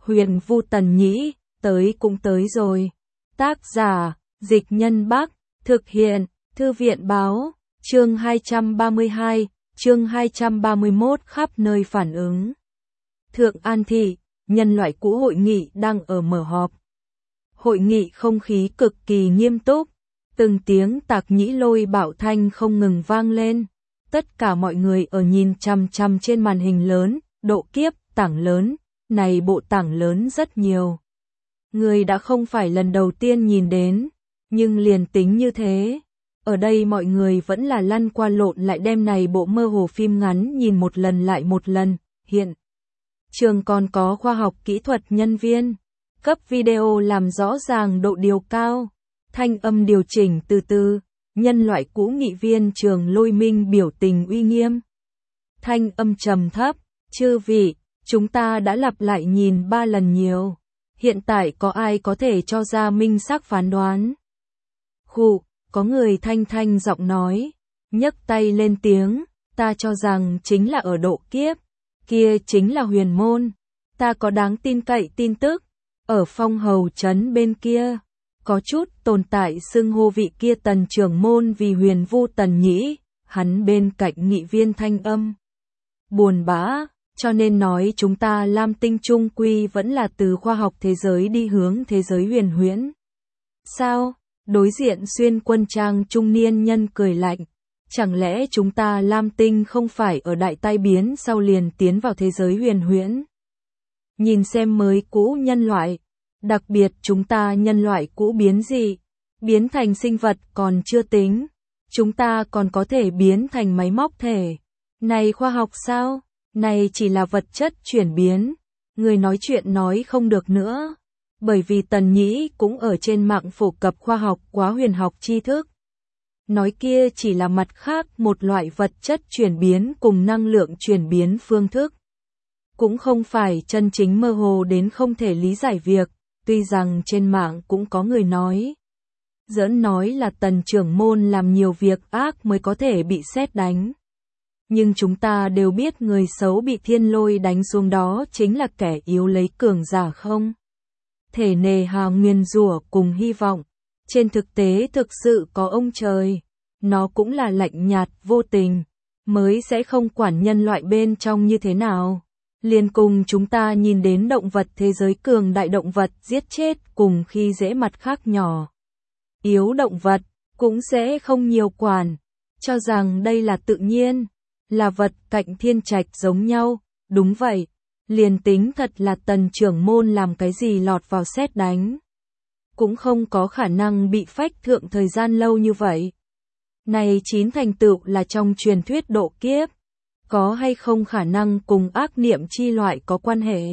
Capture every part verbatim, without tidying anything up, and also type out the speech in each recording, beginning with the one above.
Huyền Vu Tần Nhĩ, tới cũng tới rồi. Tác giả, Dịch Nhân Bắc, thực hiện, Thư viện Báo, chương hai trăm ba mươi hai, chương hai trăm ba mươi mốt khắp nơi phản ứng. Thượng An Thị, nhân loại cũ hội nghị đang ở mở họp. Hội nghị không khí cực kỳ nghiêm túc, từng tiếng tạc nhĩ lôi bạo thanh không ngừng vang lên. Tất cả mọi người ở nhìn chằm chằm trên màn hình lớn, độ kiếp, tảng lớn, này bộ tảng lớn rất nhiều. Người đã không phải lần đầu tiên nhìn đến, nhưng liền tính như thế. Ở đây mọi người vẫn là lăn qua lộn lại đem này bộ mơ hồ phim ngắn nhìn một lần lại một lần, hiện. Trường còn có khoa học kỹ thuật nhân viên, cấp video làm rõ ràng độ điều cao, thanh âm điều chỉnh từ từ, nhân loại cũ nghị viên Trường Lôi Minh biểu tình uy nghiêm. Thanh âm trầm thấp, chư vị, chúng ta đã lặp lại nhìn ba lần nhiều, hiện tại có ai có thể cho ra minh xác phán đoán? Khụ, có người thanh thanh giọng nói, nhấc tay lên tiếng, ta cho rằng chính là ở độ kiếp, kia chính là huyền môn, ta có đáng tin cậy tin tức, ở phong hầu trấn bên kia, có chút tồn tại xưng hô vị kia tần trưởng môn vì Huyền Vu Tần Nhĩ, hắn bên cạnh nghị viên thanh âm. Buồn bã, cho nên nói chúng ta Lam Tinh trung quy vẫn là từ khoa học thế giới đi hướng thế giới huyền huyễn. Sao? Đối diện xuyên quân trang trung niên nhân cười lạnh, chẳng lẽ chúng ta Lam Tinh không phải ở đại tai biến sau liền tiến vào thế giới huyền huyễn? Nhìn xem mới cũ nhân loại, đặc biệt chúng ta nhân loại cũ biến dị, biến thành sinh vật còn chưa tính, chúng ta còn có thể biến thành máy móc thể. Này khoa học sao? Này chỉ là vật chất chuyển biến. Người nói chuyện nói không được nữa. Bởi vì Tần Nhĩ cũng ở trên mạng phổ cập khoa học quá huyền học tri thức. Nói kia chỉ là mặt khác một loại vật chất chuyển biến cùng năng lượng chuyển biến phương thức. Cũng không phải chân chính mơ hồ đến không thể lý giải việc, tuy rằng trên mạng cũng có người nói. Giỡn nói là Tần trưởng môn làm nhiều việc ác mới có thể bị sét đánh. Nhưng chúng ta đều biết người xấu bị thiên lôi đánh xuống đó chính là kẻ yếu lấy cường giả không? Thể nề hà nguyền rủa cùng hy vọng. Trên thực tế thực sự có ông trời. Nó cũng là lạnh nhạt vô tình. Mới sẽ không quản nhân loại bên trong như thế nào. Liên cùng chúng ta nhìn đến động vật thế giới cường đại động vật giết chết cùng khi dễ mặt khác nhỏ. Yếu động vật cũng sẽ không nhiều quản. Cho rằng đây là tự nhiên. Là vật cạnh thiên trạch giống nhau, đúng vậy, liền tính thật là tần trưởng môn làm cái gì lọt vào sét đánh. Cũng không có khả năng bị phách thượng thời gian lâu như vậy. Này chín thành tựu là trong truyền thuyết độ kiếp, có hay không khả năng cùng ác niệm chi loại có quan hệ.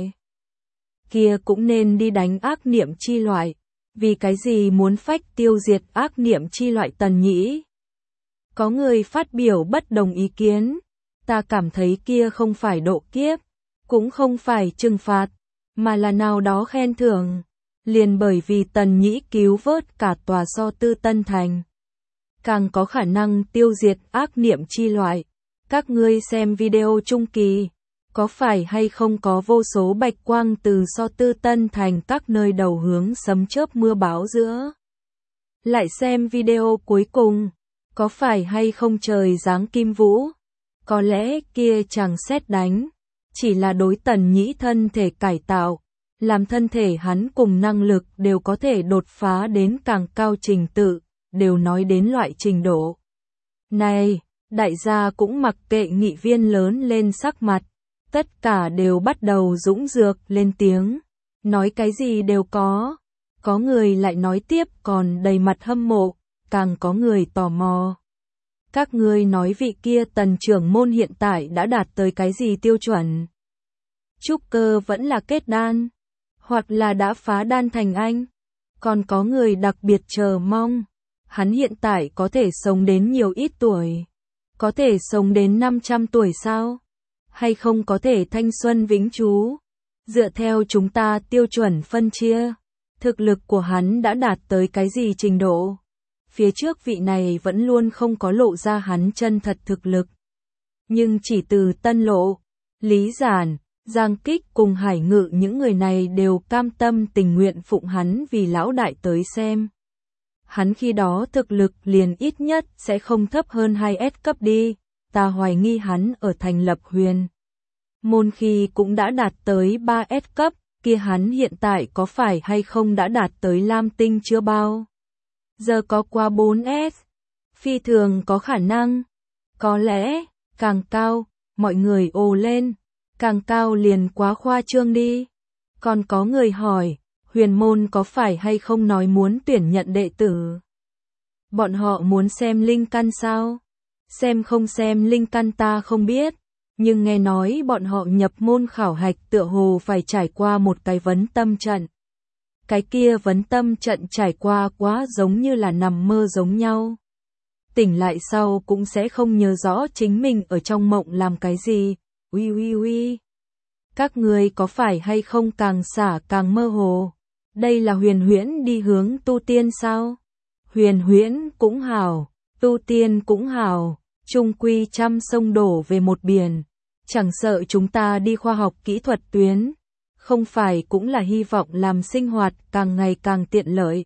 Kia cũng nên đi đánh ác niệm chi loại, vì cái gì muốn phách tiêu diệt ác niệm chi loại Tần Nhĩ. Có người phát biểu bất đồng ý kiến. Ta cảm thấy kia không phải độ kiếp, cũng không phải trừng phạt, mà là nào đó khen thưởng. Liền bởi vì Tần Nhĩ cứu vớt cả tòa So Tư Tân Thành. Càng có khả năng tiêu diệt ác niệm chi loại. Các ngươi xem video trung kỳ, có phải hay không có vô số bạch quang từ So Tư Tân Thành các nơi đầu hướng sấm chớp mưa bão giữa. Lại xem video cuối cùng, có phải hay không trời giáng kim vũ. Có lẽ kia chẳng sét đánh, chỉ là đối Tần Nhĩ thân thể cải tạo, làm thân thể hắn cùng năng lực đều có thể đột phá đến càng cao trình tự, đều nói đến loại trình độ. Này, đại gia cũng mặc kệ nghị viên lớn lên sắc mặt, tất cả đều bắt đầu dũng dược lên tiếng, nói cái gì đều có, có người lại nói tiếp còn đầy mặt hâm mộ, càng có người tò mò. Các ngươi nói vị kia tần trưởng môn hiện tại đã đạt tới cái gì tiêu chuẩn? Trúc cơ vẫn là kết đan, hoặc là đã phá đan thành anh. Còn có người đặc biệt chờ mong, hắn hiện tại có thể sống đến nhiều ít tuổi? Có thể sống đến năm trăm tuổi sao? Hay không có thể thanh xuân vĩnh trú? Dựa theo chúng ta tiêu chuẩn phân chia, thực lực của hắn đã đạt tới cái gì trình độ? Phía trước vị này vẫn luôn không có lộ ra hắn chân thật thực lực. Nhưng chỉ từ Tân Lộ, Lý Giản, Giang Kích cùng Hải Ngự những người này đều cam tâm tình nguyện phụng hắn vì lão đại tới xem. Hắn khi đó thực lực liền ít nhất sẽ không thấp hơn hai S cấp đi, ta hoài nghi hắn ở thành lập huyền môn khi cũng đã đạt tới ba S cấp, kia hắn hiện tại có phải hay không đã đạt tới Lam Tinh chưa bao giờ có qua bốn S, phi thường có khả năng, có lẽ, càng cao, mọi người ồ lên, càng cao liền quá khoa trương đi. Còn có người hỏi, huyền môn có phải hay không nói muốn tuyển nhận đệ tử? Bọn họ muốn xem linh căn sao? Xem không xem linh căn ta không biết, nhưng nghe nói bọn họ nhập môn khảo hạch tựa hồ phải trải qua một cái vấn tâm trận. Cái kia vấn tâm trận trải qua quá giống như là nằm mơ giống nhau. Tỉnh lại sau cũng sẽ không nhớ rõ chính mình ở trong mộng làm cái gì. Ui ui ui. Các người có phải hay không càng xả càng mơ hồ? Đây là huyền huyễn đi hướng tu tiên sao? Huyền huyễn cũng hảo, tu tiên cũng hảo, chung quy trăm sông đổ về một biển. Chẳng sợ chúng ta đi khoa học kỹ thuật tuyến, không phải cũng là hy vọng làm sinh hoạt càng ngày càng tiện lợi,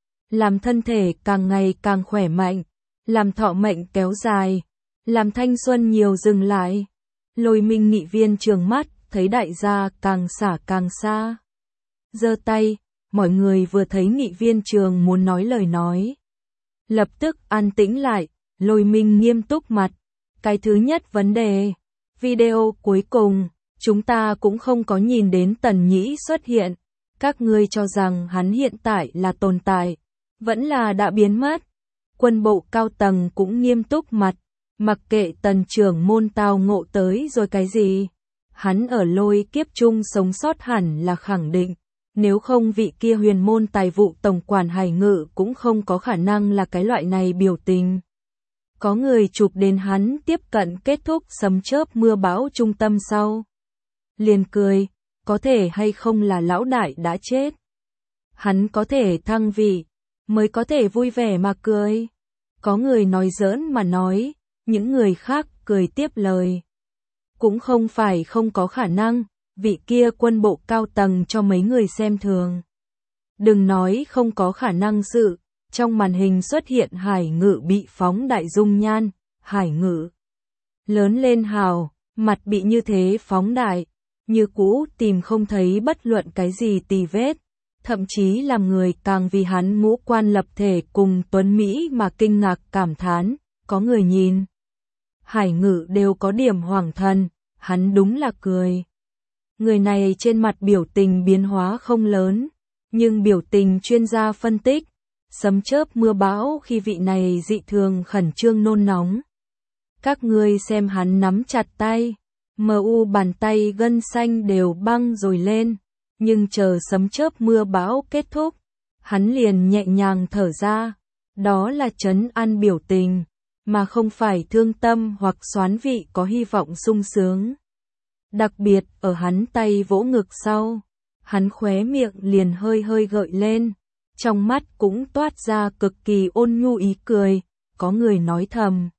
làm thân thể càng ngày càng khỏe mạnh, làm thọ mệnh kéo dài, làm thanh xuân nhiều dừng lại. Lôi Minh nghị viên trừng mắt, thấy đại gia càng xả càng xa. Giơ tay, mọi người vừa thấy nghị viên trường muốn nói lời nói. Lập tức an tĩnh lại, Lôi Minh nghiêm túc mặt. Cái thứ nhất vấn đề, video cuối cùng, chúng ta cũng không có nhìn đến Tần Nhĩ xuất hiện. Các ngươi cho rằng hắn hiện tại là tồn tại, vẫn là đã biến mất. Quân bộ cao tầng cũng nghiêm túc mặt, mặc kệ Tần trưởng môn tao ngộ tới rồi cái gì. Hắn ở lôi kiếp chung sống sót hẳn là khẳng định, nếu không vị kia huyền môn tài vụ tổng quản Hải Ngự cũng không có khả năng là cái loại này biểu tình. Có người chụp đến hắn tiếp cận kết thúc sấm chớp mưa bão trung tâm sau. Liền cười, có thể hay không là lão đại đã chết. Hắn có thể thăng vị, mới có thể vui vẻ mà cười. Có người nói giỡn mà nói, những người khác cười tiếp lời. Cũng không phải không có khả năng, vị kia quân bộ cao tầng cho mấy người xem thường. Đừng nói không có khả năng sự, trong màn hình xuất hiện Hải Ngự bị phóng đại dung nhan, Hải Ngự lớn lên hào, mặt bị như thế phóng đại, như cũ tìm không thấy bất luận cái gì tì vết, thậm chí làm người càng vì hắn ngũ quan lập thể cùng tuấn Mỹ mà kinh ngạc cảm thán, có người nhìn. Hải Ngự đều có điểm hoảng thần, hắn đúng là cười. Người này trên mặt biểu tình biến hóa không lớn, nhưng biểu tình chuyên gia phân tích, sấm chớp mưa bão khi vị này dị thường khẩn trương nôn nóng. Các ngươi xem hắn nắm chặt tay, mờ u bàn tay gân xanh đều băng rồi lên, nhưng chờ sấm chớp mưa bão kết thúc, hắn liền nhẹ nhàng thở ra, đó là trấn an biểu tình, mà không phải thương tâm hoặc xoán vị có hy vọng sung sướng. Đặc biệt ở hắn tay vỗ ngực sau, hắn khóe miệng liền hơi hơi gợi lên, trong mắt cũng toát ra cực kỳ ôn nhu ý cười, có người nói thầm.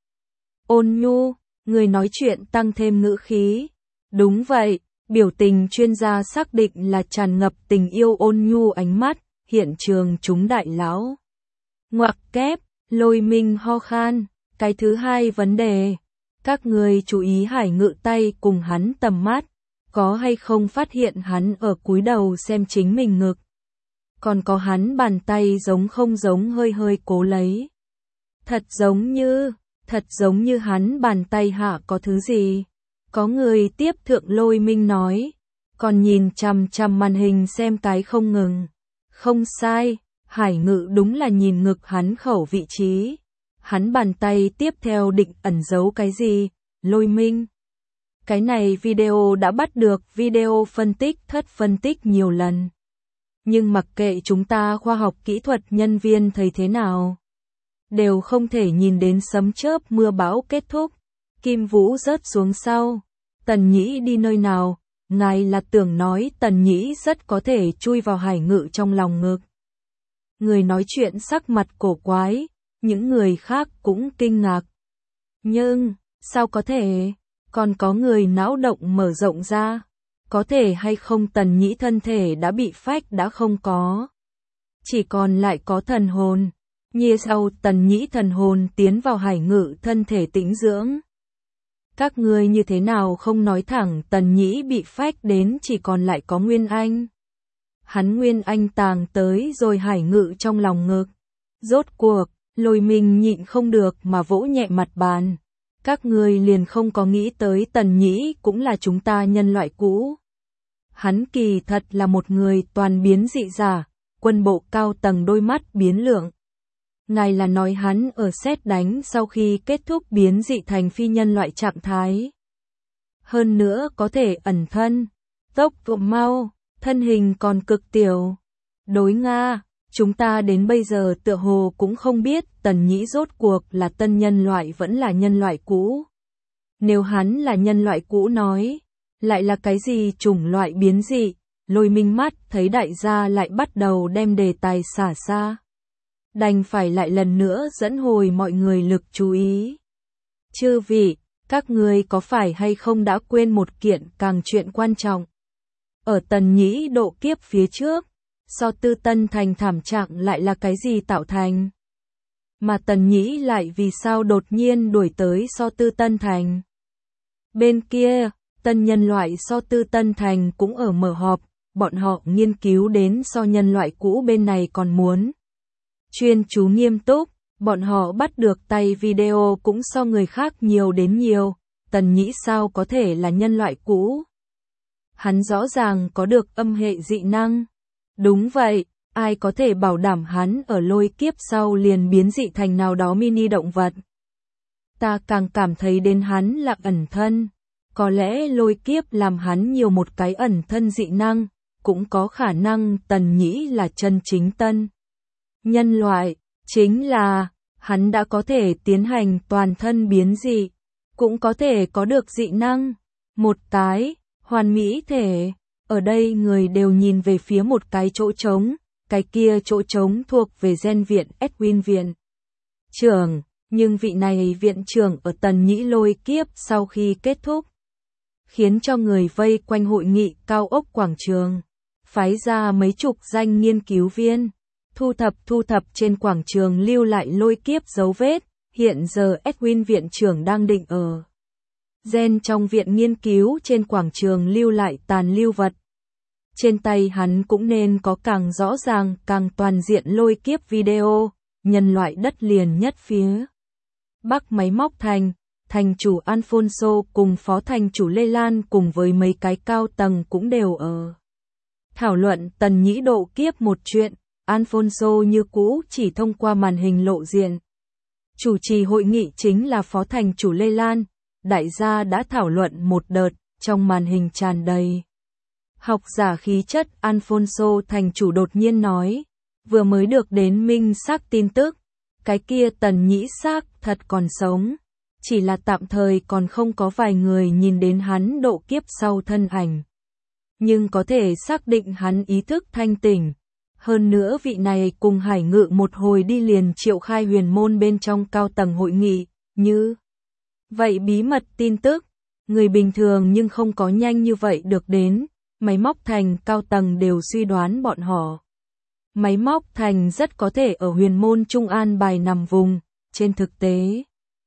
Ôn nhu, người nói chuyện tăng thêm ngữ khí. Đúng vậy, biểu tình chuyên gia xác định là tràn ngập tình yêu ôn nhu ánh mắt, hiện trường chúng đại lão. Ngoặc kép, Lôi Minh ho khan, cái thứ hai vấn đề. Các người chú ý Hải Ngự tay cùng hắn tầm mắt, có hay không phát hiện hắn ở cúi đầu xem chính mình ngực. Còn có hắn bàn tay giống không giống hơi hơi cố lấy. Thật giống như, thật giống như hắn bàn tay hạ có thứ gì. Có người tiếp thượng Lôi Minh nói, còn nhìn chằm chằm màn hình xem cái không ngừng. Không sai, Hải Ngự đúng là nhìn ngực hắn khẩu vị trí. Hắn bàn tay tiếp theo định ẩn giấu cái gì, Lôi Minh. Cái này video đã bắt được video phân tích thất phân tích nhiều lần. Nhưng mặc kệ chúng ta khoa học kỹ thuật nhân viên thấy thế nào, đều không thể nhìn đến sấm chớp mưa bão kết thúc. Kim Vũ rớt xuống sau. Tần Nhĩ đi nơi nào? Ngài là tưởng nói Tần Nhĩ rất có thể chui vào Hải Ngự trong lòng ngực. Người nói chuyện sắc mặt cổ quái, những người khác cũng kinh ngạc. Nhưng, sao có thể? Còn có người não động mở rộng ra. có thể hay không Tần Nhĩ thân thể đã bị phách đã không có. Chỉ còn lại có thần hồn. Như sau Tần Nhĩ thần hồn tiến vào hải ngự thân thể tĩnh dưỡng. Các ngươi như thế nào không nói thẳng Tần Nhĩ bị phách đến chỉ còn lại có Nguyên Anh. Hắn Nguyên Anh tàng tới rồi hải ngự trong lòng ngực. Rốt cuộc, Lôi Minh nhịn không được mà vỗ nhẹ mặt bàn. Các ngươi liền không có nghĩ tới Tần Nhĩ cũng là chúng ta nhân loại cũ. Hắn kỳ thật là một người toàn biến dị giả, quân bộ cao tầng đôi mắt biến lượng. Ngài là nói hắn ở sét đánh sau khi kết thúc biến dị thành phi nhân loại trạng thái. Hơn nữa có thể ẩn thân, tốc độ mau, thân hình còn cực tiểu. Đối Nga, chúng ta đến bây giờ tựa hồ cũng không biết Tần Nhĩ rốt cuộc là tân nhân loại vẫn là nhân loại cũ. Nếu hắn là nhân loại cũ nói, lại là cái gì chủng loại biến dị, Lôi Minh mắt thấy đại gia lại bắt đầu đem đề tài xả xa. Đành phải lại lần nữa dẫn hồi mọi người lực chú ý. Chư vị, các ngươi có phải hay không đã quên một kiện càng chuyện quan trọng? Ở Tần Nhĩ độ kiếp phía trước, So Tư Tân Thành thảm trạng lại là cái gì tạo thành? Mà Tần Nhĩ lại vì sao đột nhiên đuổi tới So Tư Tân Thành? Bên kia, tân nhân loại So Tư Tân Thành cũng ở mở họp, bọn họ nghiên cứu đến so nhân loại cũ bên này còn muốn. Chuyên chú nghiêm túc, bọn họ bắt được tay video cũng so người khác nhiều đến nhiều, Tần Nhĩ sao có thể là nhân loại cũ? Hắn rõ ràng có được âm hệ dị năng. Đúng vậy, ai có thể bảo đảm hắn ở lôi kiếp sau liền biến dị thành nào đó mini động vật? Ta càng cảm thấy đến hắn là ẩn thân. Có lẽ lôi kiếp làm hắn nhiều một cái ẩn thân dị năng, cũng có khả năng Tần Nhĩ là chân chính tân nhân loại, chính là hắn đã có thể tiến hành toàn thân biến dị, cũng có thể có được dị năng, một cái hoàn mỹ thể. Ở đây người đều nhìn về phía một cái chỗ trống, cái kia chỗ trống thuộc về gen viện Edwin viện trưởng, nhưng vị này viện trưởng ở Tần Nhĩ lôi kiếp sau khi kết thúc, khiến cho người vây quanh hội nghị cao ốc quảng trường, phái ra mấy chục danh nghiên cứu viên, thu thập thu thập trên quảng trường lưu lại lôi kiếp dấu vết. Hiện giờ Edwin viện trưởng đang định ở gen trong viện nghiên cứu trên quảng trường lưu lại tàn lưu vật. Trên tay hắn cũng nên có càng rõ ràng, càng toàn diện lôi kiếp video, nhân loại đất liền nhất phía Bắc máy móc thành, thành chủ Alfonso cùng phó thành chủ Lê Lan cùng với mấy cái cao tầng cũng đều ở thảo luận Tần Nhĩ độ kiếp một chuyện. Alfonso như cũ chỉ thông qua màn hình lộ diện. Chủ trì hội nghị chính là phó thành chủ Lê Lan. Đại gia đã thảo luận một đợt, trong màn hình tràn đầy học giả khí chất. Alfonso thành chủ đột nhiên nói, vừa mới được đến minh xác tin tức, cái kia Tần Nhĩ xác thật còn sống, chỉ là tạm thời còn không có vài người nhìn đến hắn độ kiếp sau thân ảnh, nhưng có thể xác định hắn ý thức thanh tỉnh. Hơn nữa vị này cùng Hải Ngự một hồi đi liền triệu khai huyền môn bên trong cao tầng hội nghị, như vậy bí mật tin tức, người bình thường nhưng không có nhanh như vậy được đến. Máy móc thành cao tầng đều suy đoán bọn họ Máy móc thành rất có thể ở huyền môn Trung An bài nằm vùng. Trên thực tế,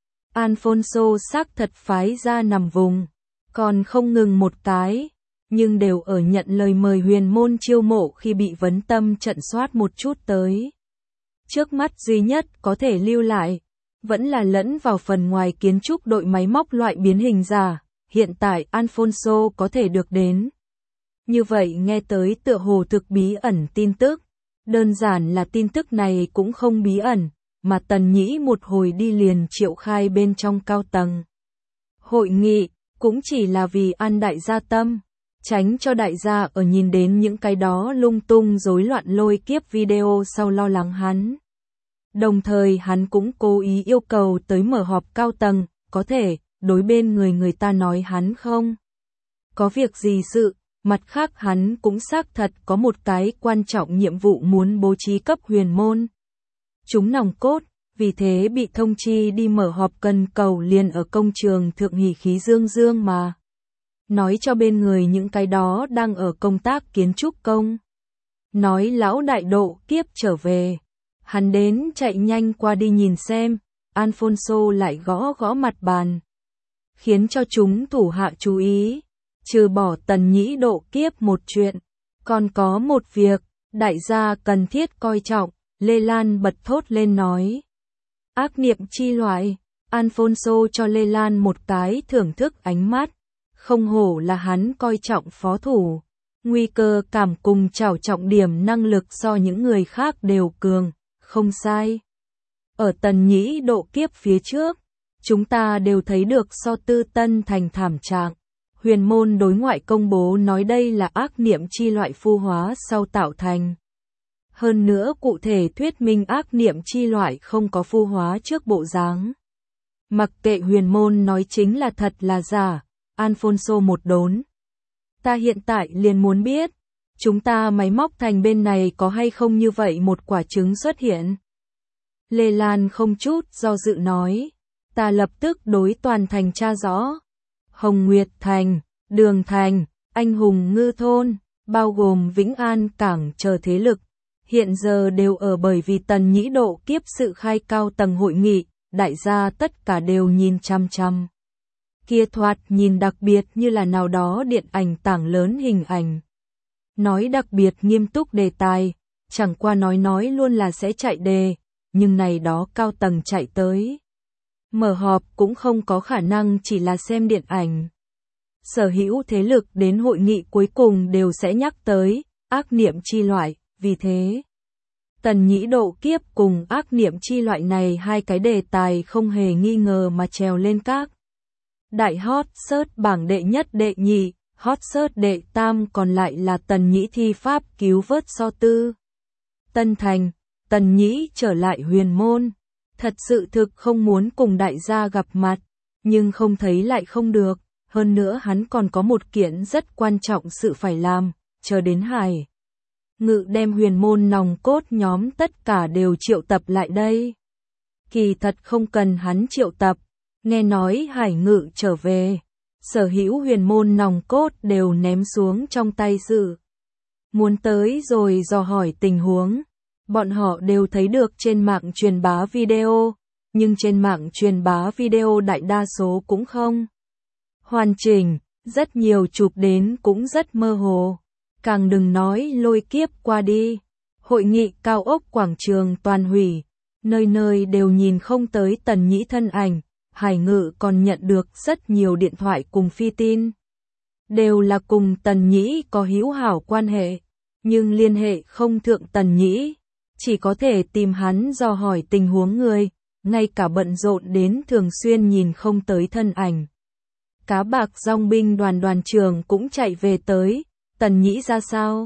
Alfonso xác thật phái ra nằm vùng, còn không ngừng một cái, nhưng đều ở nhận lời mời huyền môn chiêu mộ khi bị vấn tâm trận soát một chút tới. Trước mắt duy nhất có thể lưu lại, vẫn là lẫn vào phần ngoài kiến trúc đội máy móc loại biến hình giả, hiện tại Alfonso có thể được đến. Như vậy nghe tới tựa hồ thực bí ẩn tin tức, đơn giản là tin tức này cũng không bí ẩn, mà Tần Nhĩ một hồi đi liền triệu khai bên trong cao tầng hội nghị, cũng chỉ là vì an đại gia tâm, tránh cho đại gia ở nhìn đến những cái đó lung tung rối loạn lôi kiếp video sau lo lắng hắn. Đồng thời hắn cũng cố ý yêu cầu tới mở họp cao tầng, có thể đối bên người người ta nói hắn không có việc gì sự. Mặt khác hắn cũng xác thật có một cái quan trọng nhiệm vụ muốn bố trí cấp huyền môn chúng nòng cốt, vì thế bị thông chi đi mở họp cần cầu liền ở công trường Thượng Hỷ Khí Dương Dương mà. nói cho bên người những cái đó đang ở công tác kiến trúc công. Nói lão đại độ kiếp trở về. Hắn đến chạy nhanh qua đi nhìn xem, Alfonso lại gõ gõ mặt bàn. Khiến cho chúng thủ hạ chú ý, trừ bỏ Tần Nhĩ độ kiếp một chuyện, còn có một việc, đại gia cần thiết coi trọng, Lê Lan bật thốt lên nói. Ác niệm chi loại, Alfonso cho Lê Lan một cái thưởng thức ánh mắt, không hổ là hắn coi trọng phó thủ, nguy cơ cảm cùng trảo trọng điểm năng lực so những người khác đều cường, không sai. Ở Tần Nhĩ độ kiếp phía trước, chúng ta đều thấy được so Tư Tân thành thảm trạng. Huyền môn đối ngoại công bố nói đây là ác niệm chi loại phu hóa sau tạo thành. Hơn nữa cụ thể thuyết minh ác niệm chi loại không có phu hóa trước bộ dáng. Mặc kệ huyền môn nói chính là thật là giả, Alfonso một đốn. Ta hiện tại liền muốn biết, chúng ta máy móc thành bên này có hay không như vậy một quả trứng xuất hiện. Lê Lan không chút do dự nói, ta lập tức đối toàn thành tra rõ. Hồng Nguyệt Thành, Đường Thành, Anh Hùng Ngư Thôn, bao gồm Vĩnh An Cảng chờ thế lực, hiện giờ đều ở bởi vì Tần Nhĩ độ kiếp sự khai cao tầng hội nghị, đại gia tất cả đều nhìn chăm chăm. Kia thoạt nhìn đặc biệt như là nào đó điện ảnh tảng lớn hình ảnh. Nói đặc biệt nghiêm túc đề tài, chẳng qua nói nói luôn là sẽ chạy đề, nhưng này đó cao tầng chạy tới. Mở họp cũng không có khả năng chỉ là xem điện ảnh. Sở hữu thế lực đến hội nghị cuối cùng đều sẽ nhắc tới ác niệm chi loại, vì thế Tần Nhĩ độ kiếp cùng ác niệm chi loại này hai cái đề tài không hề nghi ngờ mà trèo lên các đại hot search bảng đệ nhất đệ nhị, hot search đệ tam, còn lại là Tần Nhĩ thi pháp cứu vớt so Tư Tân thành, Tần Nhĩ trở lại huyền môn. Thật sự thực không muốn cùng đại gia gặp mặt, nhưng không thấy lại không được, hơn nữa hắn còn có một kiện rất quan trọng sự phải làm, chờ đến Hải Ngự đem huyền môn nòng cốt nhóm tất cả đều triệu tập lại đây. Kỳ thật không cần hắn triệu tập, nghe nói Hải Ngự trở về, sở hữu huyền môn nòng cốt đều ném xuống trong tay sự. Muốn tới rồi dò hỏi tình huống. Bọn họ đều thấy được trên mạng truyền bá video, nhưng trên mạng truyền bá video đại đa số cũng không hoàn chỉnh, rất nhiều chụp đến cũng rất mơ hồ, càng đừng nói lôi kiếp qua đi. Hội nghị cao ốc quảng trường toàn hủy, nơi nơi đều nhìn không tới Tần Nhĩ thân ảnh, Hải Ngự còn nhận được rất nhiều điện thoại cùng phi tin. Đều là cùng Tần Nhĩ có hữu hảo quan hệ, nhưng liên hệ không thượng Tần Nhĩ. Chỉ có thể tìm hắn dò hỏi tình huống người, ngay cả bận rộn đến thường xuyên nhìn không tới thân ảnh. Cá bạc dòng binh đoàn đoàn trưởng cũng chạy về tới, Tần Nhĩ ra sao?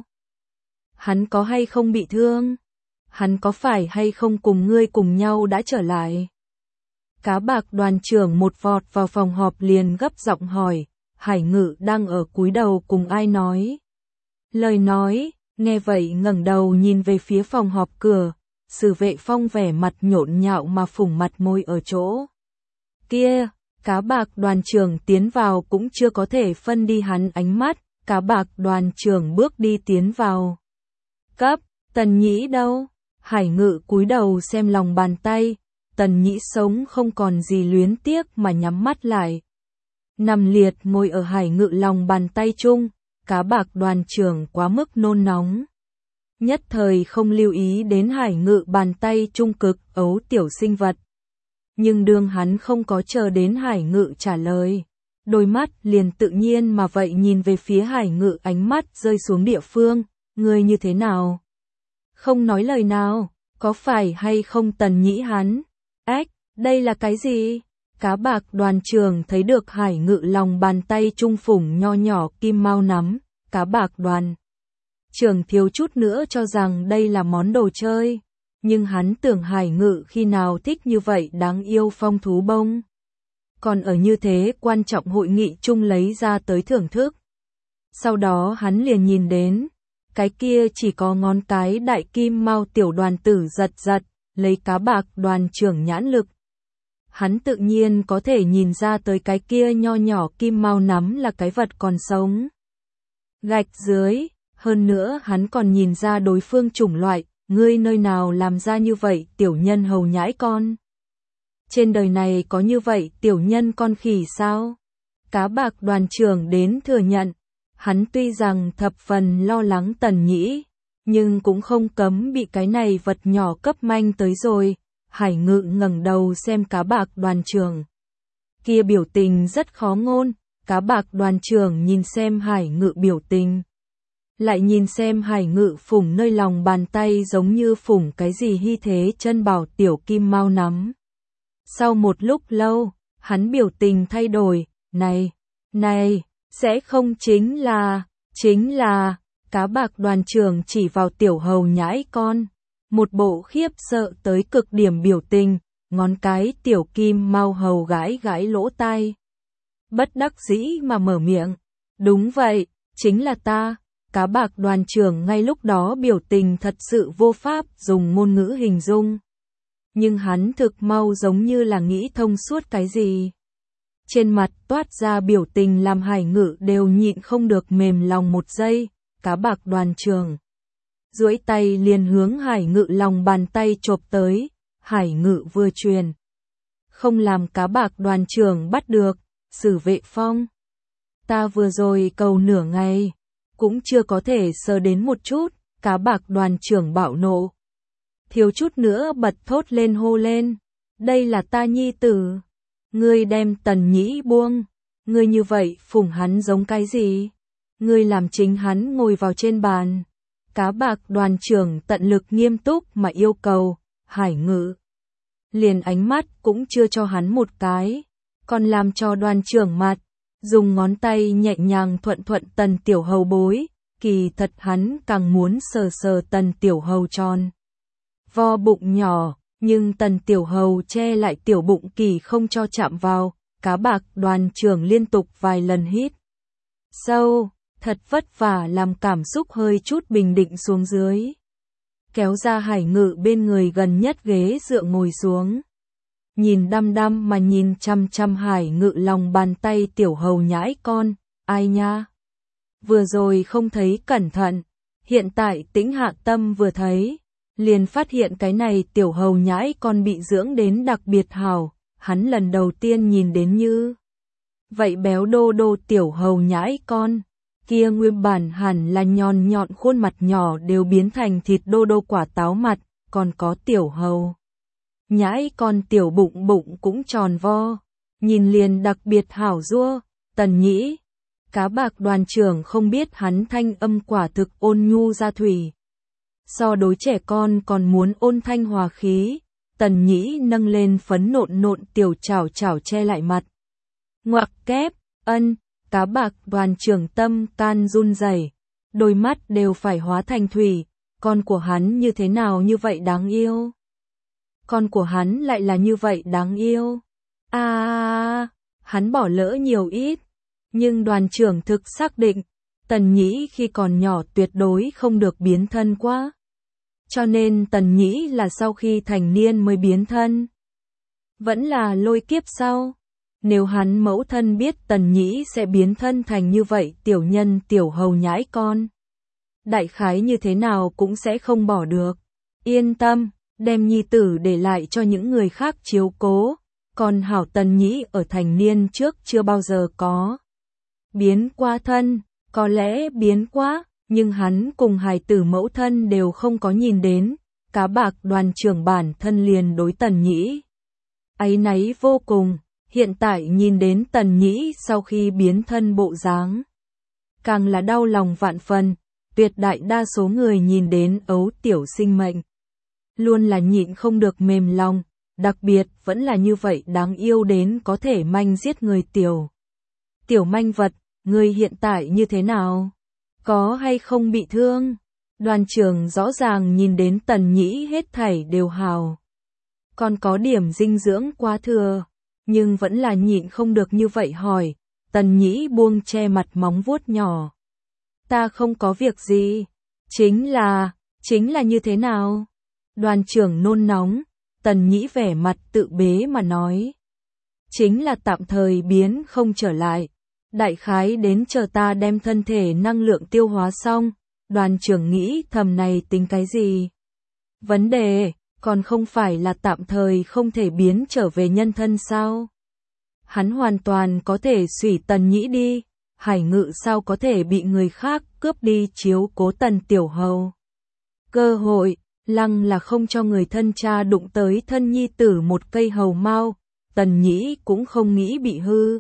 Hắn có hay không bị thương? Hắn có phải hay không cùng ngươi cùng nhau đã trở lại? Cá bạc đoàn trưởng một vọt vào phòng họp liền gấp giọng hỏi, Hải Ngự đang ở cúi đầu cùng ai nói? Lời nói. Nghe vậy ngẩng đầu nhìn về phía phòng họp cửa, Sử Vệ Phong vẻ mặt nhộn nhạo mà phủng mặt môi ở chỗ. Kia, cá bạc đoàn trưởng tiến vào cũng chưa có thể phân đi hắn ánh mắt, cá bạc đoàn trưởng bước đi tiến vào. Cấp, Tần Nhĩ đâu? Hải Ngự cúi đầu xem lòng bàn tay, Tần Nhĩ sống không còn gì luyến tiếc mà nhắm mắt lại. Nằm liệt ngồi ở Hải Ngự lòng bàn tay chung. Cá bạc đoàn trưởng quá mức nôn nóng. Nhất thời không lưu ý đến Hải Ngự bàn tay trung cực ấu tiểu sinh vật. Nhưng đương hắn không có chờ đến Hải Ngự trả lời. Đôi mắt liền tự nhiên mà vậy nhìn về phía Hải Ngự, ánh mắt rơi xuống địa phương. Ngươi như thế nào? Không nói lời nào, có phải hay không Tần Nhĩ hắn? Ếch, đây là cái gì? Cá bạc đoàn trưởng thấy được Hải Ngự lòng bàn tay trung phủng nho nhỏ kim mao nắm, cá bạc đoàn trưởng thiếu chút nữa cho rằng đây là món đồ chơi, nhưng hắn tưởng Hải Ngự khi nào thích như vậy đáng yêu phong thú bông. Còn ở như thế quan trọng hội nghị chung lấy ra tới thưởng thức. Sau đó hắn liền nhìn đến, cái kia chỉ có ngón cái đại kim mao tiểu đoàn tử giật giật, lấy cá bạc đoàn trưởng nhãn lực. hắn tự nhiên có thể nhìn ra tới cái kia nho nhỏ kim mao nắm là cái vật còn sống. Gạch dưới, hơn nữa hắn còn nhìn ra đối phương chủng loại, ngươi nơi nào làm ra như vậy tiểu nhân hầu nhãi con. Trên đời này có như vậy tiểu nhân con khỉ sao? Cá bạc đoàn trưởng đến thừa nhận, hắn tuy rằng thập phần lo lắng Tần Nhĩ, nhưng cũng không cấm bị cái này vật nhỏ cấp manh tới rồi. Hải Ngự ngẩng đầu xem cá bạc đoàn trưởng. Kia biểu tình rất khó ngôn, cá bạc đoàn trưởng nhìn xem Hải Ngự biểu tình. Lại nhìn xem Hải Ngự phủng nơi lòng bàn tay giống như phủng cái gì hy thế chân bảo tiểu kim mao nắm. Sau một lúc lâu, hắn biểu tình thay đổi, này, này, sẽ không chính là, chính là, cá bạc đoàn trưởng chỉ vào tiểu hầu nhãi con. Một bộ khiếp sợ tới cực điểm biểu tình, ngón cái tiểu kim mao hầu gãi gãi lỗ tai. Bất đắc dĩ mà mở miệng, đúng vậy, chính là ta. Cá bạc đoàn trưởng ngay lúc đó biểu tình thật sự vô pháp dùng ngôn ngữ hình dung. Nhưng hắn thực mau giống như là nghĩ thông suốt cái gì. Trên mặt toát ra biểu tình làm Hải Ngự đều nhịn không được mềm lòng một giây. Cá bạc đoàn trưởng duỗi tay liền hướng Hải Ngự lòng bàn tay chộp tới. Hải Ngự vừa truyền, không làm cá bạc đoàn trưởng bắt được, xử vệ phong. Ta vừa rồi cầu nửa ngày, cũng chưa có thể sờ đến một chút. Cá bạc đoàn trưởng bạo nộ, thiếu chút nữa bật thốt lên hô lên, đây là ta nhi tử, ngươi đem Tần Nhĩ buông, ngươi như vậy phủng hắn giống cái gì, ngươi làm chính hắn ngồi vào trên bàn. Cá bạc đoàn trưởng tận lực nghiêm túc mà yêu cầu. Hải Ngự liền ánh mắt cũng chưa cho hắn một cái, còn làm cho đoàn trưởng mặt, dùng ngón tay nhẹ nhàng thuận thuận Tần tiểu hầu bối, kỳ thật hắn càng muốn sờ sờ Tần tiểu hầu tròn vo bụng nhỏ, nhưng Tần tiểu hầu che lại tiểu bụng kỳ không cho chạm vào. Cá bạc đoàn trưởng liên tục vài lần hít sâu, thật vất vả làm cảm xúc hơi chút bình định xuống dưới. Kéo ra Hải Ngự bên người gần nhất ghế dựa ngồi xuống. Nhìn đăm đăm mà nhìn chăm chăm Hải Ngự lòng bàn tay tiểu hầu nhãi con, ai nha? Vừa rồi không thấy cẩn thận, hiện tại tĩnh hạ tâm vừa thấy, liền phát hiện cái này tiểu hầu nhãi con bị dưỡng đến đặc biệt hảo, hắn lần đầu tiên nhìn đến như vậy béo đô đô tiểu hầu nhãi con. Kia nguyên bản hẳn là nhọn nhọn khuôn mặt nhỏ đều biến thành thịt đô đô quả táo mặt, còn có tiểu hầu nhãi con tiểu bụng bụng cũng tròn vo, nhìn liền đặc biệt hảo rua. Tần Nhĩ, cá bạc đoàn trưởng không biết hắn thanh âm quả thực ôn nhu ra thủy. So đối trẻ con còn muốn ôn thanh hòa khí. Tần Nhĩ nâng lên phấn nộn nộn tiểu chảo chảo che lại mặt. Ngoặc kép, ân. Cá bạc đoàn trưởng tâm can run rẩy, đôi mắt đều phải hóa thành thủy. Con của hắn như thế nào như vậy đáng yêu? Con của hắn lại là như vậy đáng yêu. À, hắn bỏ lỡ nhiều ít. Nhưng đoàn trưởng thực xác định, Tần Nhĩ khi còn nhỏ tuyệt đối không được biến thân quá. Cho nên Tần Nhĩ là sau khi thành niên mới biến thân. Vẫn là lôi kiếp sau. Nếu hắn mẫu thân biết Tần Nhĩ sẽ biến thân thành như vậy tiểu nhân tiểu hầu nhãi con, đại khái như thế nào cũng sẽ không bỏ được. Yên tâm, đem nhi tử để lại cho những người khác chiếu cố, còn hảo Tần Nhĩ ở thành niên trước chưa bao giờ có biến qua thân, có lẽ biến quá, nhưng hắn cùng hài tử mẫu thân đều không có nhìn đến. Cá bạc đoàn trưởng bản thân liền đối Tần Nhĩ áy náy vô cùng. Hiện tại nhìn đến Tần Nhĩ sau khi biến thân bộ dáng, càng là đau lòng vạn phần. Tuyệt đại đa số người nhìn đến ấu tiểu sinh mệnh, luôn là nhịn không được mềm lòng, đặc biệt vẫn là như vậy đáng yêu đến có thể manh giết người tiểu. Tiểu manh vật, người hiện tại như thế nào? Có hay không bị thương? Đoàn trưởng rõ ràng nhìn đến Tần Nhĩ hết thảy đều hào. Còn có điểm dinh dưỡng quá thừa. Nhưng vẫn là nhịn không được như vậy hỏi. Tần Nhĩ buông che mặt móng vuốt nhỏ. Ta không có việc gì. Chính là, chính là như thế nào? Đoàn trưởng nôn nóng. Tần Nhĩ vẻ mặt tự bế mà nói. chính là tạm thời biến không trở lại. Đại khái đến chờ ta đem thân thể năng lượng tiêu hóa xong, Đoàn trưởng nghĩ thầm này tính cái gì? Vấn đề, còn không phải là tạm thời không thể biến trở về nhân thân sao? Hắn hoàn toàn có thể xủy Tần Nhĩ đi, Hải Ngự sao có thể bị người khác cướp đi chiếu cố Tần Tiểu Hầu? Cơ hội, lăng là không cho người thân cha đụng tới thân nhi tử một cây hầu mau, Tần Nhĩ cũng không nghĩ bị hư.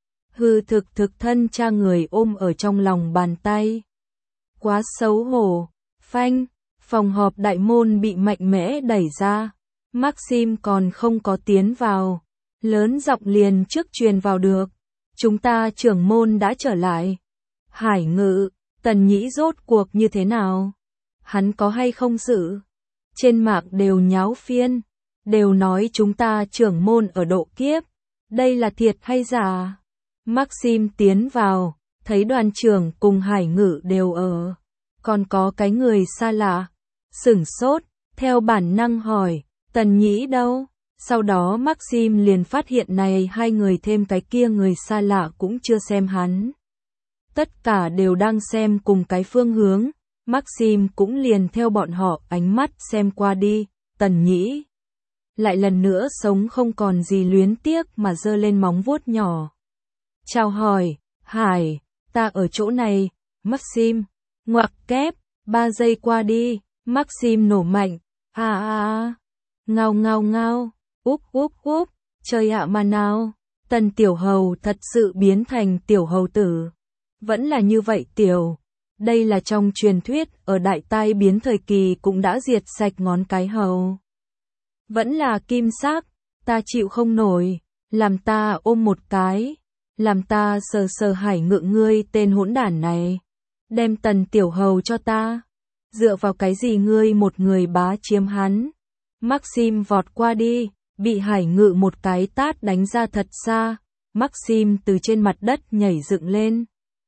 Hư thực thực thân cha người ôm ở trong lòng bàn tay. Quá xấu hổ, phanh, phòng họp đại môn bị mạnh mẽ đẩy ra, Maxim còn không có tiến vào, lớn giọng liền trước truyền vào được. Chúng ta trưởng môn đã trở lại. Hải Ngự, Tần Nhĩ rốt cuộc như thế nào? Hắn có hay không sự? Trên mạng đều nháo phiên, đều nói chúng ta trưởng môn ở độ kiếp. Đây là thiệt hay giả? Maxim tiến vào, thấy đoàn trưởng cùng Hải Ngự đều ở. Còn có cái người xa lạ. Sửng sốt, theo bản năng hỏi, Tần Nhĩ đâu? Sau đó Maxim liền phát hiện này hai người thêm cái kia người xa lạ cũng chưa xem hắn. Tất cả đều đang xem cùng cái phương hướng, Maxim cũng liền theo bọn họ ánh mắt xem qua đi, Tần Nhĩ. Lại lần nữa sống không còn gì luyến tiếc mà giơ lên móng vuốt nhỏ. Chào hỏi, Hải, ta ở chỗ này, Maxim, ngoặc kép, ba giây qua đi, Maxim nổ mạnh, a a a, ngao ngao ngao. Úp úp úp, trời ạ mà nào, Tần Tiểu Hầu thật sự biến thành tiểu hầu tử. Vẫn là như vậy tiểu, đây là trong truyền thuyết ở đại tai biến thời kỳ cũng đã diệt sạch ngón cái hầu. Vẫn là kim sắc, ta chịu không nổi, làm ta ôm một cái, làm ta sờ sờ Hải Ngự ngươi tên hỗn đản này. Đem Tần Tiểu Hầu cho ta, dựa vào cái gì ngươi một người bá chiếm hắn. Maxim vọt qua đi. Bị Hải Ngự một cái tát đánh ra thật xa, Maxim từ trên mặt đất nhảy dựng lên.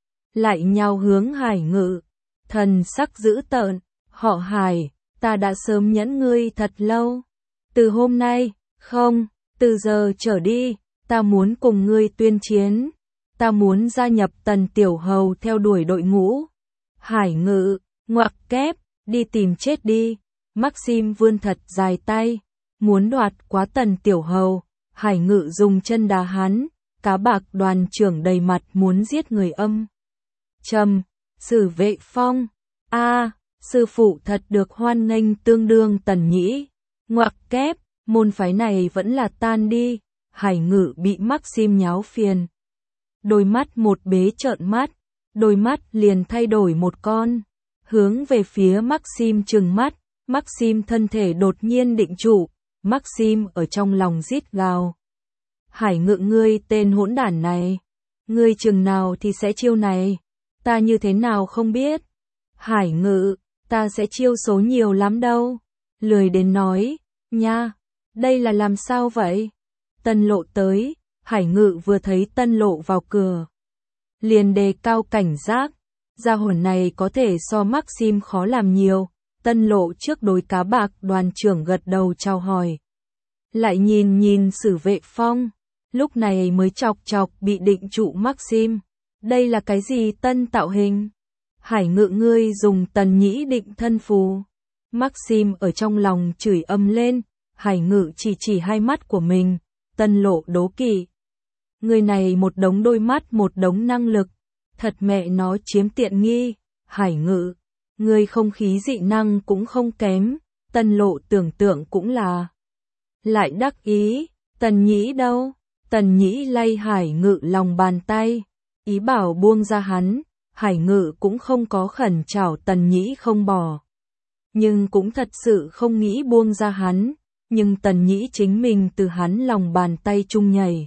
Lại nhào hướng Hải Ngự, thần sắc dữ tợn, họ Hải, ta đã sớm nhẫn ngươi thật lâu. Từ hôm nay, không, từ giờ trở đi, ta muốn cùng ngươi tuyên chiến. Ta muốn gia nhập Tần Tiểu Hầu theo đuổi đội ngũ. Hải Ngự, ngoặc kép, đi tìm chết đi. Maxim vươn thật dài tay. Muốn đoạt quá Tần Tiểu Hầu, Hải Ngự dùng chân đá hắn, cá bạc đoàn trưởng đầy mặt muốn giết người âm. Trầm, Sử Vệ Phong, a, sư phụ thật được hoan nghênh tương đương Tần Nhĩ, ngoặc kép, môn phái này vẫn là tan đi, Hải Ngự bị Maxim nháo phiền. Đôi mắt một bế trợn mắt, đôi mắt liền thay đổi một con, hướng về phía Maxim trừng mắt, Maxim thân thể đột nhiên định trụ. Maxim ở trong lòng rít gào. Hải Ngự ngươi tên hỗn đản này. Ngươi chừng nào thì sẽ chiêu này. Ta như thế nào không biết. Hải Ngự, ta sẽ chiêu số nhiều lắm đâu. Lười đến nói, nha, đây là làm sao vậy? Tân Lộ tới, Hải Ngự vừa thấy Tân Lộ vào cửa. Liền đề cao cảnh giác. Gia hồn này có thể so Maxim khó làm nhiều. Tân Lộ trước đối cá bạc đoàn trưởng gật đầu chào hỏi. Lại nhìn nhìn Sử Vệ Phong, lúc này mới chọc chọc bị định trụ Maxim. Đây là cái gì tân tạo hình? Hải Ngự ngươi dùng Tần Nhĩ định thân phù. Maxim ở trong lòng chửi ầm lên, Hải Ngự chỉ chỉ hai mắt của mình, Tân Lộ đố kỵ. Người này một đống đôi mắt một đống năng lực, thật mẹ nó chiếm tiện nghi, Hải Ngự. Người không khí dị năng cũng không kém, Tân Lộ tưởng tượng cũng là. Lại đắc ý, Tần Nhĩ đâu? Tần Nhĩ lay Hải Ngự lòng bàn tay, ý bảo buông ra hắn, Hải Ngự cũng không có khẩn chảo Tần Nhĩ không bỏ. Nhưng cũng thật sự không nghĩ buông ra hắn, nhưng Tần Nhĩ chính mình từ hắn lòng bàn tay chung nhảy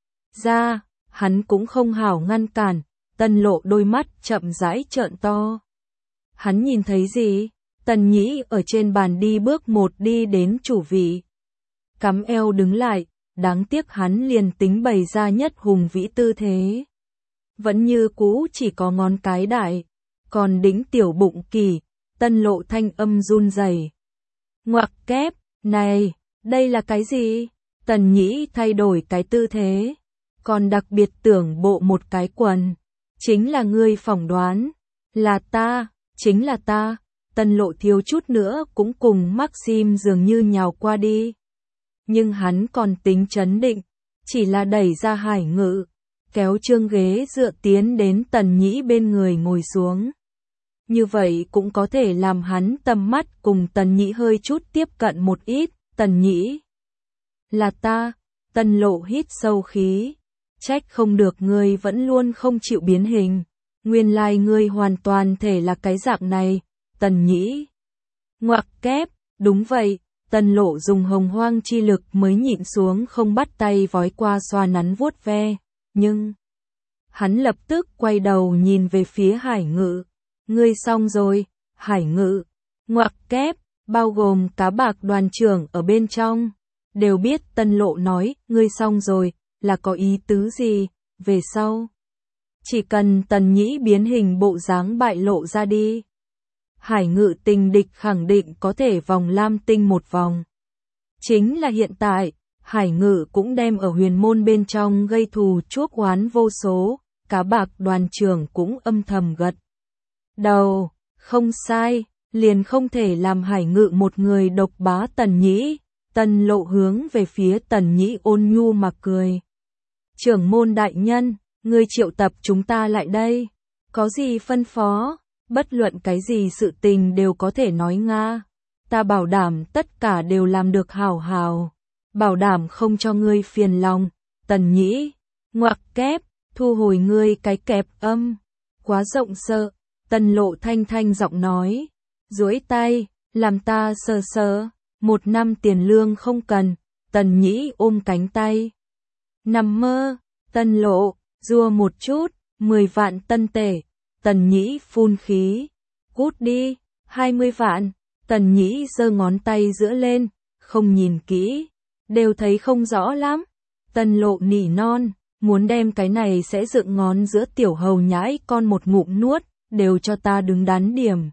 ra, hắn cũng không hảo ngăn cản, Tân Lộ đôi mắt chậm rãi trợn to. Hắn nhìn thấy gì? Tần Nhĩ ở trên bàn đi bước một đi đến chủ vị. Cắm eo đứng lại, đáng tiếc hắn liền tính bày ra nhất hùng vĩ tư thế. Vẫn như cũ chỉ có ngón cái đại, còn đĩnh tiểu bụng kỳ, Tân Lộ thanh âm run rẩy. Ngoặc kép, này, đây là cái gì? Tần Nhĩ thay đổi cái tư thế, còn đặc biệt tưởng bộ một cái quần. Chính là ngươi phỏng đoán, là ta, chính là ta. Tân Lộ thiếu chút nữa cũng cùng Maxim dường như nhào qua đi. Nhưng hắn còn tính trấn định, chỉ là đẩy ra Hải Ngự, kéo trương ghế dựa tiến đến Tần Nhĩ bên người ngồi xuống. Như vậy cũng có thể làm hắn tầm mắt cùng Tần Nhĩ hơi chút tiếp cận một ít. Tần Nhĩ, là ta. Tân Lộ hít sâu khí, trách không được ngươi vẫn luôn không chịu biến hình, nguyên lai ngươi hoàn toàn thể là cái dạng này. Tần Nhĩ, ngoặc kép, đúng vậy. Tân Lộ dùng hồng hoang chi lực mới nhịn xuống không bắt tay vói qua xoa nắn vuốt ve, nhưng hắn lập tức quay đầu nhìn về phía Hải Ngự. Ngươi xong rồi. Hải Ngự, ngoặc kép, bao gồm cá bạc đoàn trưởng ở bên trong, đều biết Tân Lộ nói ngươi xong rồi là có ý tứ gì. Về sau, chỉ cần Tần Nhĩ biến hình bộ dáng bại lộ ra đi, Hải Ngự tình địch khẳng định có thể vòng lam tinh một vòng. Chính là hiện tại, Hải Ngự cũng đem ở huyền môn bên trong gây thù chuốc oán vô số. Cá bạc đoàn trưởng cũng âm thầm gật đầu, không sai, liền không thể làm Hải Ngự một người độc bá Tần Nhĩ. Tân Lộ hướng về phía Tần Nhĩ ôn nhu mà cười. Trưởng môn đại nhân, ngươi triệu tập chúng ta lại đây, có gì phân phó? Bất luận cái gì sự tình đều có thể nói nga. Ta bảo đảm tất cả đều làm được hảo hảo, bảo đảm không cho ngươi phiền lòng. Tần Nhĩ, ngoặc kép, thu hồi ngươi cái kẹp âm, quá rộng sợ. Tân Lộ thanh thanh giọng nói, duỗi tay, làm ta sờ sờ. Một năm tiền lương không cần. Tần Nhĩ ôm cánh tay, nằm mơ. Tân Lộ, rua một chút, mười vạn tân tể. Tần Nhĩ phun khí, cút đi. Hai mươi vạn. Tần Nhĩ giơ ngón tay giữa lên, không nhìn kỹ, đều thấy không rõ lắm. Tân Lộ nỉ non, muốn đem cái này sẽ dựng ngón giữa tiểu hầu nhãi con một ngụm nuốt, đều cho ta đứng đắn điểm.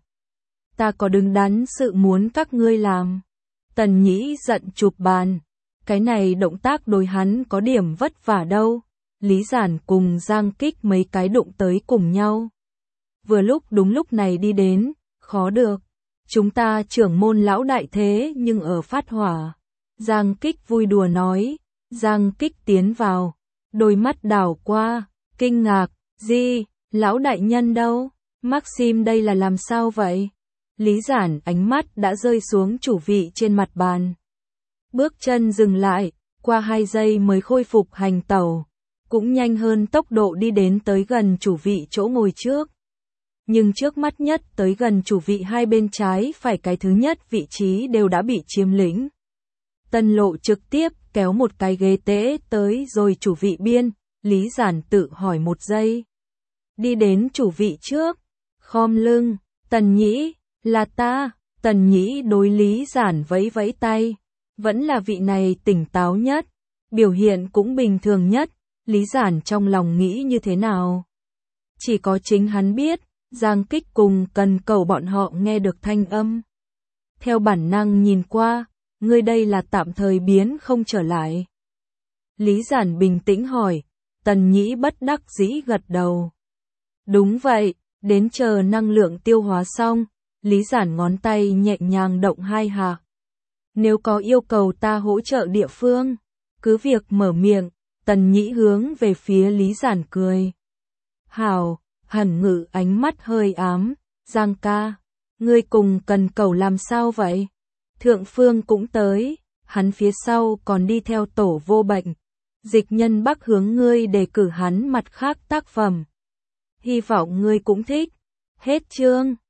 Ta có đứng đắn sự muốn các ngươi làm. Tần Nhĩ giận chụp bàn, cái này động tác đối hắn có điểm vất vả đâu. Lý Giản cùng Giang Kích mấy cái đụng tới cùng nhau. Vừa lúc đúng lúc này đi đến, khó được. Chúng ta trưởng môn lão đại thế nhưng ở phát hỏa. Giang Kích vui đùa nói. Giang Kích tiến vào, đôi mắt đảo qua, kinh ngạc, gì, lão đại nhân đâu? Maxim đây là làm sao vậy? Lý Giản ánh mắt đã rơi xuống chủ vị trên mặt bàn. Bước chân dừng lại, qua hai giây mới khôi phục hành tẩu, cũng nhanh hơn tốc độ đi đến tới gần chủ vị chỗ ngồi trước. Nhưng trước mắt nhất tới gần chủ vị hai bên trái phải cái thứ nhất vị trí đều đã bị chiếm lĩnh. Tân Lộ trực tiếp kéo một cái ghế tễ tới rồi chủ vị biên. Lý Giản tự hỏi một giây, đi đến chủ vị trước, khom lưng. Tần Nhĩ, là ta. Tần Nhĩ đối Lý Giản vẫy vẫy tay, vẫn là vị này tỉnh táo nhất, biểu hiện cũng bình thường nhất. Lý Giản trong lòng nghĩ như thế nào, chỉ có chính hắn biết. Giang Kích cùng Cần Cầu bọn họ nghe được thanh âm, theo bản năng nhìn qua. Ngươi đây là tạm thời biến không trở lại? Lý Giản bình tĩnh hỏi. Tần Nhĩ bất đắc dĩ gật đầu. Đúng vậy, đến chờ năng lượng tiêu hóa xong. Lý Giản ngón tay nhẹ nhàng động hai hạ. Nếu có yêu cầu ta hỗ trợ địa phương, cứ việc mở miệng. Tần Nhĩ hướng về phía Lý Giản cười. Hảo. Hẳn Ngự ánh mắt hơi ám. Giang ca, ngươi cùng Cần Cầu làm sao vậy? Thượng Phương cũng tới, hắn phía sau còn đi theo Tổ Vô Bệnh. Dịch Nhân Bắc hướng ngươi đề cử hắn mặt khác tác phẩm, hy vọng ngươi cũng thích. Hết chương.